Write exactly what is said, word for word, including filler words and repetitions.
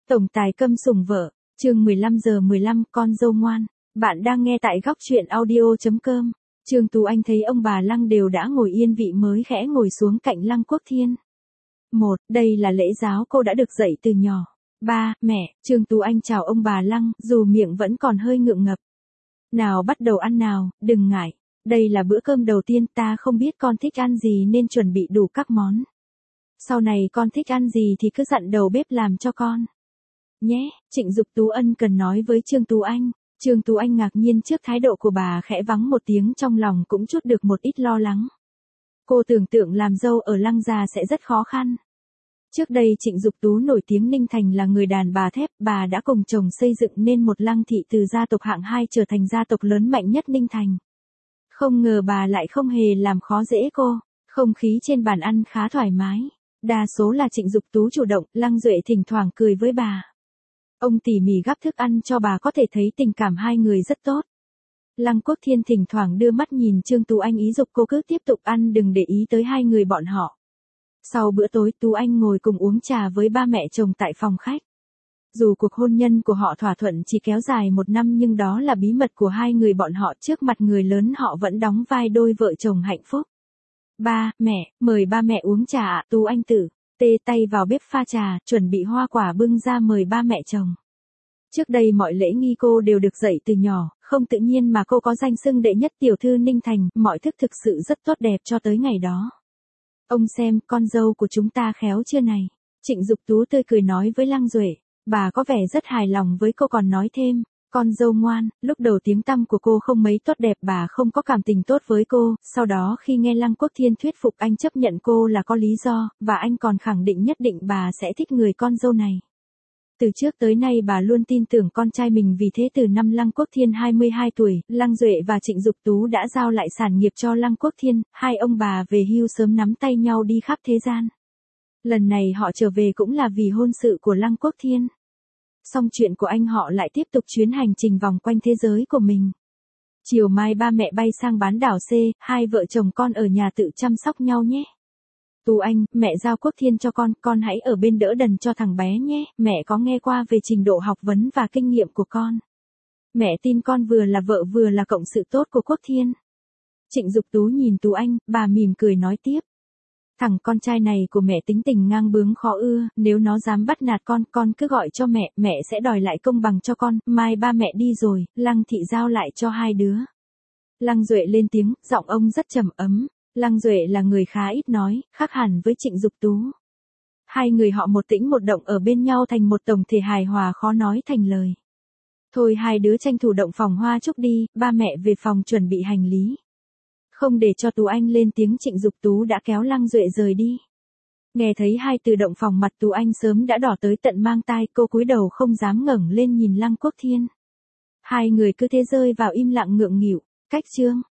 Tổng tài câm sủng vợ, chương mười lăm giờ mười lăm, con dâu ngoan. Bạn đang nghe tại góc truyện audio chấm com. Trương Tú Anh thấy ông bà Lăng đều đã ngồi yên vị mới khẽ ngồi xuống cạnh Lăng Quốc Thiên. Một, đây là lễ giáo cô đã được dạy từ nhỏ. Ba, mẹ, Trương Tú Anh chào ông bà Lăng, dù miệng vẫn còn hơi ngượng ngập. Nào bắt đầu ăn nào, đừng ngại. Đây là bữa cơm đầu tiên, ta không biết con thích ăn gì nên chuẩn bị đủ các món. Sau này con thích ăn gì thì cứ dặn đầu bếp làm cho con. Nhé, Trịnh Dục Tú ân cần nói với Trương Tú Anh. Trương Tú Anh ngạc nhiên trước thái độ của bà, khẽ vắng một tiếng, trong lòng cũng chút được một ít lo lắng. Cô tưởng tượng làm dâu ở Lăng gia sẽ rất khó khăn. Trước đây Trịnh Dục Tú nổi tiếng Ninh Thành là người đàn bà thép, bà đã cùng chồng xây dựng nên một Lăng thị từ gia tộc hạng hai trở thành gia tộc lớn mạnh nhất Ninh Thành. Không ngờ bà lại không hề làm khó dễ cô, không khí trên bàn ăn khá thoải mái. Đa số là Trịnh Dục Tú chủ động, Lăng Duệ thỉnh thoảng cười với bà. Ông tỉ mỉ gắp thức ăn cho bà, có thể thấy tình cảm hai người rất tốt. Lăng Quốc Thiên thỉnh thoảng đưa mắt nhìn Trương Tú Anh, ý dục cô cứ tiếp tục ăn, đừng để ý tới hai người bọn họ. Sau bữa tối, Tú Anh ngồi cùng uống trà với ba mẹ chồng tại phòng khách. Dù cuộc hôn nhân của họ thỏa thuận chỉ kéo dài một năm nhưng đó là bí mật của hai người bọn họ, trước mặt người lớn họ vẫn đóng vai đôi vợ chồng hạnh phúc. Ba, mẹ, mời ba mẹ uống trà ạ. Tú Anh tử, tê tay vào bếp pha trà, chuẩn bị hoa quả bưng ra mời ba mẹ chồng. Trước đây mọi lễ nghi cô đều được dạy từ nhỏ, không tự nhiên mà cô có danh xưng đệ nhất tiểu thư Ninh Thành, mọi thức thực sự rất tốt đẹp cho tới ngày đó. Ông xem, con dâu của chúng ta khéo chưa này. Trịnh Dục Tú tươi cười nói với Lăng Duệ, bà có vẻ rất hài lòng với cô, còn nói thêm. Con dâu ngoan, lúc đầu tiếng tăm của cô không mấy tốt đẹp, bà không có cảm tình tốt với cô, sau đó khi nghe Lăng Quốc Thiên thuyết phục anh chấp nhận cô là có lý do, và anh còn khẳng định nhất định bà sẽ thích người con dâu này. Từ trước tới nay bà luôn tin tưởng con trai mình, vì thế từ năm Lăng Quốc Thiên hai mươi hai tuổi, Lăng Duệ và Trịnh Dục Tú đã giao lại sản nghiệp cho Lăng Quốc Thiên, hai ông bà về hưu sớm nắm tay nhau đi khắp thế gian. Lần này họ trở về cũng là vì hôn sự của Lăng Quốc Thiên. Xong chuyện của anh, họ lại tiếp tục chuyến hành trình vòng quanh thế giới của mình. Chiều mai ba mẹ bay sang bán đảo C, hai vợ chồng con ở nhà tự chăm sóc nhau nhé. Tú Anh, mẹ giao Quốc Thiên cho con, con hãy ở bên đỡ đần cho thằng bé nhé, mẹ có nghe qua về trình độ học vấn và kinh nghiệm của con. Mẹ tin con vừa là vợ vừa là cộng sự tốt của Quốc Thiên. Trịnh Dục Tú nhìn Tú Anh, bà mỉm cười nói tiếp. Thằng con trai này của mẹ tính tình ngang bướng khó ưa, nếu nó dám bắt nạt con, con cứ gọi cho mẹ, mẹ sẽ đòi lại công bằng cho con, mai ba mẹ đi rồi, Lăng thị giao lại cho hai đứa. Lăng Duệ lên tiếng, giọng ông rất trầm ấm. Lăng Duệ là người khá ít nói, khác hẳn với Trịnh Dục Tú. Hai người họ một tĩnh một động ở bên nhau thành một tổng thể hài hòa khó nói thành lời. Thôi hai đứa tranh thủ động phòng hoa chúc đi, ba mẹ về phòng chuẩn bị hành lý. Không để cho Tú Anh lên tiếng, Trịnh Dục Tú đã kéo Lăng Duệ rời đi. Nghe thấy hai từ động phòng, mặt Tú Anh sớm đã đỏ tới tận mang tai, cô cúi đầu không dám ngẩng lên nhìn Lăng Quốc Thiên. Hai người cứ thế rơi vào im lặng ngượng nghịu. Cách chương